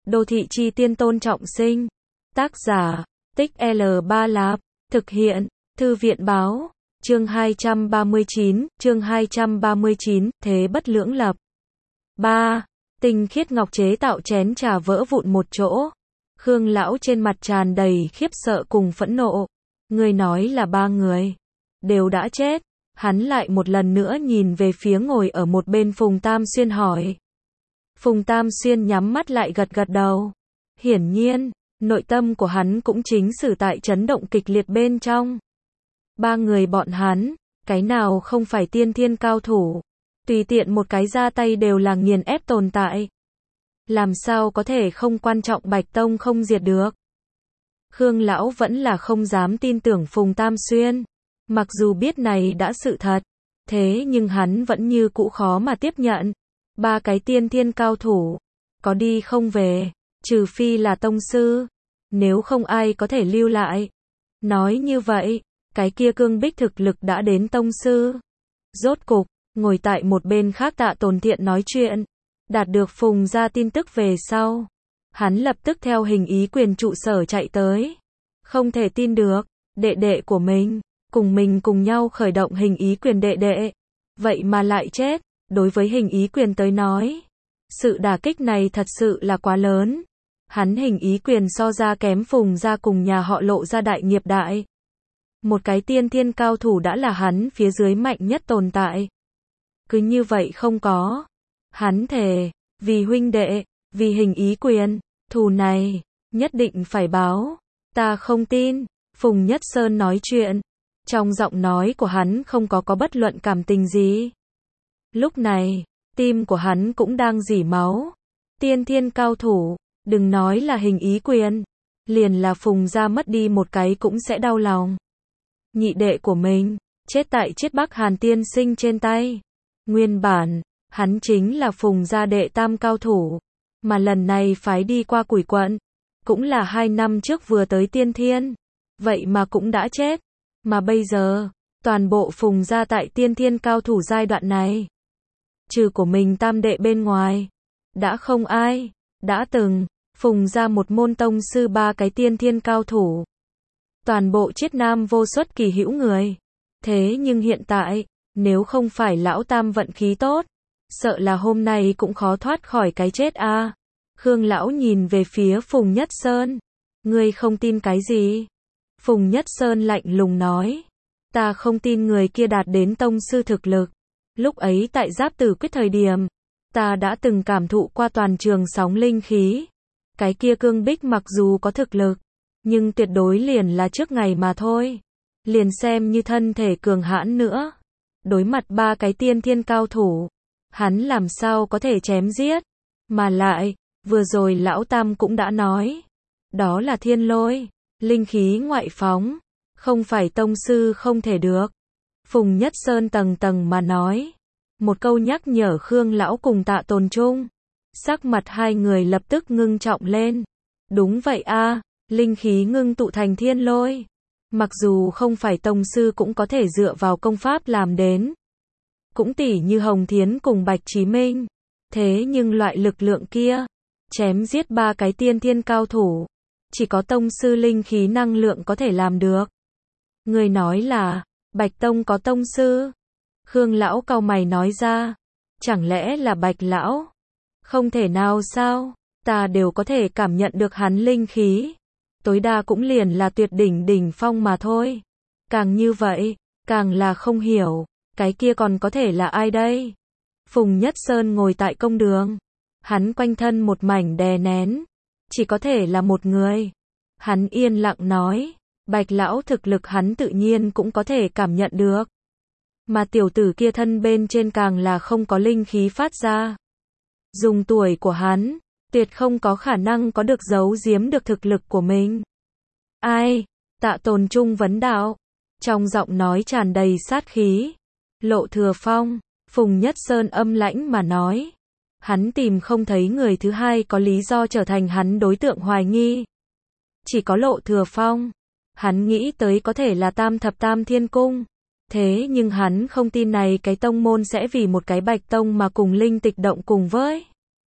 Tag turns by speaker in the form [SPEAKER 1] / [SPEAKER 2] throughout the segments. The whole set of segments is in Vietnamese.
[SPEAKER 1] Đô thị chi tiên Tôn Trọng Sinh. Tác giả, Tích L3 Lạp. Thực hiện, Thư viện báo. Chương 239, thế bất lưỡng lập. 3. Tinh khiết ngọc chế tạo chén trà vỡ vụn một chỗ. Khương lão trên mặt tràn đầy khiếp sợ cùng phẫn nộ. Người nói là 3 người đều đã chết. Hắn lại một lần nữa nhìn về phía ngồi ở một bên Phùng Tam Xuyên hỏi. Phùng Tam Xuyên nhắm mắt lại gật gật đầu. Hiển nhiên, nội tâm của hắn cũng chính xử tại chấn động kịch liệt bên trong. 3 người bọn hắn, cái nào không phải tiên thiên cao thủ, tùy tiện một cái ra tay đều là nghiền ép tồn tại. Làm sao có thể không quan trọng Bạch Tông không diệt được. Khương lão vẫn là không dám tin tưởng Phùng Tam Xuyên. Mặc dù biết này đã sự thật, thế nhưng hắn vẫn như cũ khó mà tiếp nhận. 3 cái tiên thiên cao thủ, có đi không về, trừ phi là tông sư, nếu không ai có thể lưu lại. Nói như vậy, cái kia Cương Bích thực lực đã đến tông sư. Rốt cục, ngồi tại một bên khác Tạ Tồn Thiện nói chuyện, đạt được Phùng ra tin tức về sau. Hắn lập tức theo Hình Ý Quyền trụ sở chạy tới. Không thể tin được, đệ đệ của mình, cùng mình cùng nhau khởi động Hình Ý Quyền đệ đệ, vậy mà lại chết. Đối với Hình Ý Quyền tới nói, sự đả kích này thật sự là quá lớn. Hắn Hình Ý Quyền so ra kém Phùng ra cùng nhà họ Lộ ra đại nghiệp đại. Một cái tiên thiên cao thủ đã là hắn phía dưới mạnh nhất tồn tại. Cứ như vậy không có. Hắn thề, vì huynh đệ, vì Hình Ý Quyền, thù này, nhất định phải báo. Ta không tin. Phùng Nhất Sơn nói chuyện. Trong giọng nói của hắn không có bất luận cảm tình gì. Lúc này, tim của hắn cũng đang rỉ máu. Tiên thiên cao thủ, đừng nói là Hình Ý Quyền, liền là Phùng ra mất đi một cái cũng sẽ đau lòng. Nhị đệ của mình, chết tại Chiết Bắc Hàn tiên sinh trên tay. Nguyên bản, hắn chính là Phùng gia đệ tam cao thủ, mà lần này phái đi qua Quỷ Quận, cũng là 2 năm trước vừa tới tiên thiên, vậy mà cũng đã chết. Mà bây giờ, toàn bộ Phùng gia tại tiên thiên cao thủ giai đoạn này, trừ của mình tam đệ bên ngoài, đã không ai. Đã từng, Phùng ra một môn tông sư 3 cái tiên thiên cao thủ. Toàn bộ Chiết Nam vô xuất kỳ hữu người. Thế nhưng hiện tại, nếu không phải lão tam vận khí tốt, sợ là hôm nay cũng khó thoát khỏi cái chết a. Khương lão nhìn về phía Phùng Nhất Sơn. Ngươi không tin cái gì? Phùng Nhất Sơn lạnh lùng nói. Ta không tin người kia đạt đến tông sư thực lực. Lúc ấy tại Giáp Tử Quyết thời điểm, ta đã từng cảm thụ qua toàn trường sóng linh khí. Cái kia Cương Bích mặc dù có thực lực, nhưng tuyệt đối liền là trước ngày mà thôi. Liền xem như thân thể cường hãn nữa, đối mặt 3 cái tiên thiên cao thủ, hắn làm sao có thể chém giết. Mà lại, vừa rồi lão tam cũng đã nói, đó là thiên lôi, linh khí ngoại phóng, không phải tông sư không thể được. Phùng Nhất Sơn tầng tầng mà nói. Một câu nhắc nhở Khương lão cùng Tạ Tồn Trung. Sắc mặt hai người lập tức ngưng trọng lên. Đúng vậy a, linh khí ngưng tụ thành thiên lôi. Mặc dù không phải tông sư cũng có thể dựa vào công pháp làm đến. Cũng tỉ như Hồng Thiến cùng Bạch Chí Minh. Thế nhưng loại lực lượng kia, chém giết 3 cái tiên thiên cao thủ, chỉ có tông sư linh khí năng lượng có thể làm được. Người nói là, Bạch Tông có tông sư. Khương lão cau mày nói ra. Chẳng lẽ là Bạch lão? Không thể nào sao? Ta đều có thể cảm nhận được hắn linh khí. Tối đa cũng liền là tuyệt đỉnh đỉnh phong mà thôi. Càng như vậy, càng là không hiểu. Cái kia còn có thể là ai đây? Phùng Nhất Sơn ngồi tại công đường. Hắn quanh thân một mảnh đè nén. Chỉ có thể là một người. Hắn yên lặng nói. Bạch lão thực lực hắn tự nhiên cũng có thể cảm nhận được. Mà tiểu tử kia thân bên trên càng là không có linh khí phát ra. Dùng tuổi của hắn, tuyệt không có khả năng có được giấu giếm được thực lực của mình. Ai? Tạ Tồn Trung vấn đạo. Trong giọng nói tràn đầy sát khí. Lộ Thừa Phong. Phùng Nhất Sơn âm lãnh mà nói. Hắn tìm không thấy người thứ hai có lý do trở thành hắn đối tượng hoài nghi. Chỉ có Lộ Thừa Phong. Hắn nghĩ tới có thể là Tam Thập Tam Thiên Cung. Thế nhưng hắn không tin này cái tông môn sẽ vì một cái Bạch Tông mà cùng linh tịch động cùng với.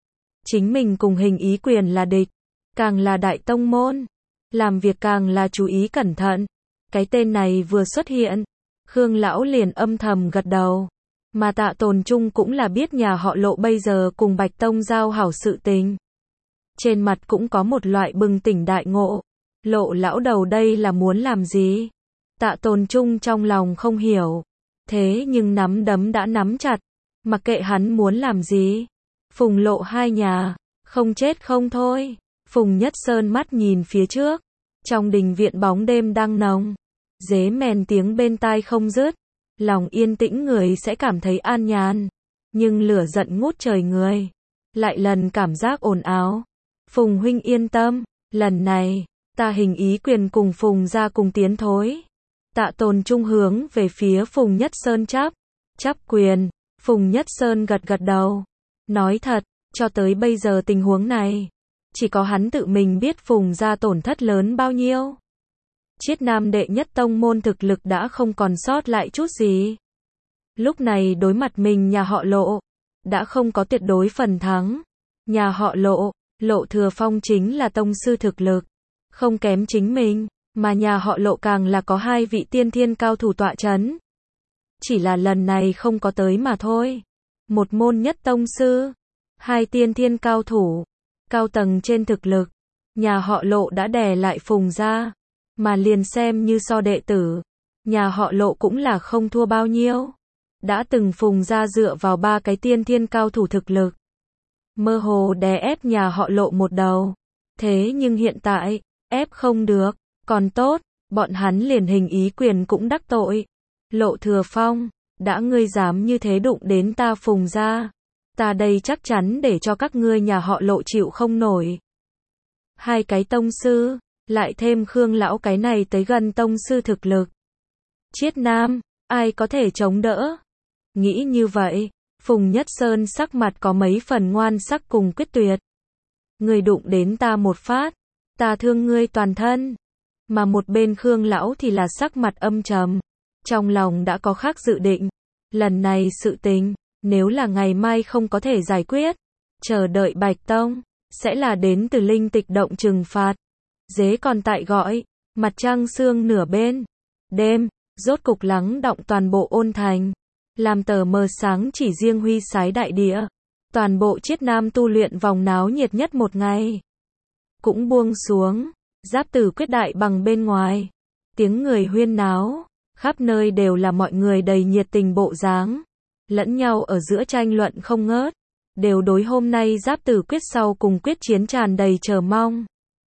[SPEAKER 1] Chính mình cùng Hình Ý Quyền là địch, càng là đại tông môn, làm việc càng là chú ý cẩn thận. Cái tên này vừa xuất hiện, Khương lão liền âm thầm gật đầu. Mà Tạ Tồn Trung cũng là biết nhà họ Lộ bây giờ cùng Bạch Tông giao hảo sự tình. Trên mặt cũng có một loại bừng tỉnh đại ngộ. Lộ lão đầu đây là muốn làm gì? Tạ Tồn Trung trong lòng không hiểu. Thế nhưng nắm đấm đã nắm chặt. Mặc kệ hắn muốn làm gì. Phùng Lộ hai nhà, không chết không thôi. Phùng Nhất Sơn mắt nhìn phía trước. Trong đình viện bóng đêm đang nồng. Dế mèn tiếng bên tai không dứt. Lòng yên tĩnh người sẽ cảm thấy an nhàn. Nhưng lửa giận ngút trời người. Lại lần cảm giác ồn ào. Phùng huynh yên tâm. Lần này, ta Hình Ý Quyền cùng Phùng ra cùng tiến thối. Tạ Tồn Trung hướng về phía Phùng Nhất Sơn chắp quyền. Phùng Nhất Sơn gật gật đầu. Nói thật, cho tới bây giờ tình huống này, chỉ có hắn tự mình biết Phùng ra tổn thất lớn bao nhiêu. Chiết Nam đệ nhất tông môn thực lực đã không còn sót lại chút gì. Lúc này đối mặt mình nhà họ Lộ, đã không có tuyệt đối phần thắng. Nhà họ Lộ, Lộ Thừa Phong chính là tông sư thực lực, không kém chính mình, mà nhà họ Lộ càng là có hai vị tiên thiên cao thủ tọa chấn. Chỉ là lần này không có tới mà thôi. Một môn nhất tông sư, hai tiên thiên cao thủ, cao tầng trên thực lực, nhà họ Lộ đã đè lại Phùng ra. Mà liền xem như so đệ tử, nhà họ Lộ cũng là không thua bao nhiêu. Đã từng Phùng ra dựa vào ba cái tiên thiên cao thủ thực lực, mơ hồ đè ép nhà họ Lộ một đầu. Thế nhưng hiện tại, ép không được, còn tốt, bọn hắn liền Hình Ý Quyền cũng đắc tội. Lộ Thừa Phong, đã ngươi dám như thế đụng đến ta Phùng ra, ta đây chắc chắn để cho các ngươi nhà họ Lộ chịu không nổi. Hai cái tông sư, lại thêm Khương lão cái này tới gần tông sư thực lực. Chiết Nam, ai có thể chống đỡ? Nghĩ như vậy, Phùng Nhất Sơn sắc mặt có mấy phần ngoan sắc cùng quyết tuyệt. Ngươi đụng đến ta một phát, ta thương ngươi toàn thân. Mà một bên Khương lão thì là sắc mặt âm trầm, trong lòng đã có khác dự định. Lần này sự tình, nếu là ngày mai không có thể giải quyết, chờ đợi Bạch Tông, sẽ là đến từ linh tịch động trừng phạt. Dế còn tại gọi, mặt trăng sương nửa bên. Đêm, rốt cục lắng đọng toàn bộ Ôn Thành. Làm tờ mờ sáng chỉ riêng huy sái đại địa. Toàn bộ Chiết Nam tu luyện vòng náo nhiệt nhất một ngày. Cũng buông xuống, giáp tử quyết đại bằng bên ngoài. Tiếng người huyên náo, khắp nơi đều là mọi người đầy nhiệt tình bộ dáng. Lẫn nhau ở giữa tranh luận không ngớt. Đều đối hôm nay giáp tử quyết sau cùng quyết chiến tràn đầy chờ mong.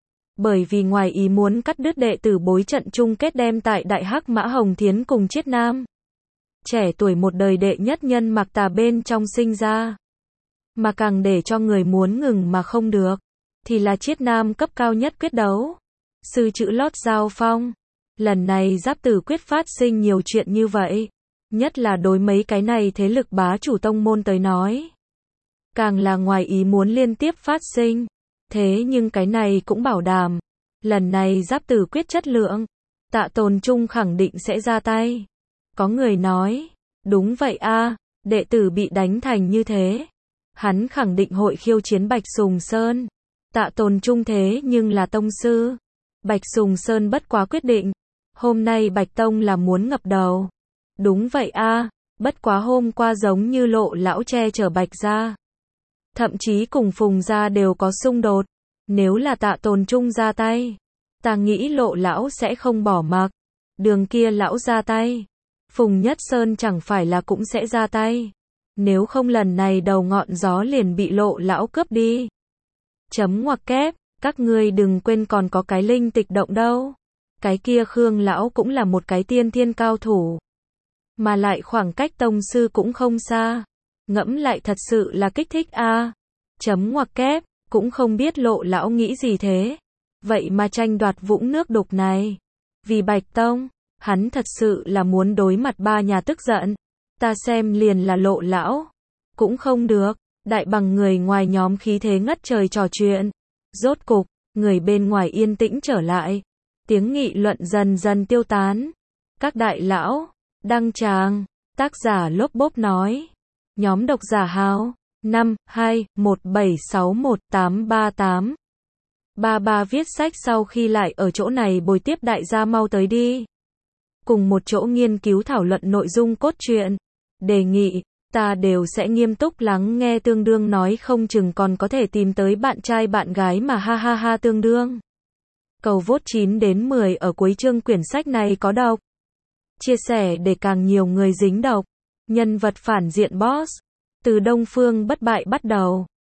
[SPEAKER 1] Bởi vì ngoài ý muốn cắt đứt đệ tử bối trận chung kết đem tại Đại Hắc Mã Hồng Thiến cùng Chiết Nam. Trẻ tuổi một đời đệ nhất nhân Mạc Tà bên trong sinh ra. Mà càng để cho người muốn ngừng mà không được, thì là Chiết Nam cấp cao nhất quyết đấu. Sư chữ lót giao phong. Lần này giáp tử quyết phát sinh nhiều chuyện như vậy. Nhất là đối mấy cái này thế lực bá chủ tông môn tới nói. Càng là ngoài ý muốn liên tiếp phát sinh. Thế nhưng cái này cũng bảo đảm, lần này giáp tử quyết chất lượng, Tạ Tồn Trung khẳng định sẽ ra tay. Có người nói, đúng vậy a, đệ tử bị đánh thành như thế, hắn khẳng định hội khiêu chiến Bạch Sùng Sơn. Tạ Tồn Trung thế nhưng là tông sư. Bạch Sùng Sơn bất quá quyết định, hôm nay Bạch Tông là muốn ngập đầu. Đúng vậy a, bất quá hôm qua giống như Lộ lão che chở Bạch gia. Thậm chí cùng Phùng gia đều có xung đột. Nếu là Tạ Tồn Trung ra tay, ta nghĩ Lộ lão sẽ không bỏ mặc. Đường kia lão ra tay, Phùng Nhất Sơn chẳng phải là cũng sẽ ra tay. Nếu không lần này đầu ngọn gió liền bị Lộ lão cướp đi. Chấm ngoặc kép, các ngươi đừng quên còn có cái linh tịch động đâu. Cái kia Khương lão cũng là một cái tiên thiên cao thủ. Mà lại khoảng cách tông sư cũng không xa. Ngẫm lại thật sự là kích thích a. Chấm ngoặc kép, cũng không biết Lộ lão nghĩ gì thế. Vậy mà tranh đoạt vũng nước đục này. Vì Bạch Tông, hắn thật sự là muốn đối mặt ba nhà tức giận. Ta xem liền là Lộ lão. Cũng không được, đại bằng người ngoài nhóm khí thế ngất trời trò chuyện. Rốt cục, người bên ngoài yên tĩnh trở lại. Tiếng nghị luận dần dần tiêu tán. Các đại lão, đăng tràng, tác giả lốp bốp nói. Nhóm độc giả hào, 5, 2, 1, 7, 6, 1, 8, 3, 8. Ba viết sách sau khi lại ở chỗ này bồi tiếp đại gia mau tới đi. Cùng một chỗ nghiên cứu thảo luận nội dung cốt truyện. Đề nghị, ta đều sẽ nghiêm túc lắng nghe tương đương nói không chừng còn có thể tìm tới bạn trai bạn gái mà ha ha ha tương đương. Cầu vote 9 đến 10 ở cuối chương quyển sách này có độc. Chia sẻ để càng nhiều người dính độc. Nhân vật phản diện boss. Từ Đông Phương bất bại bắt đầu.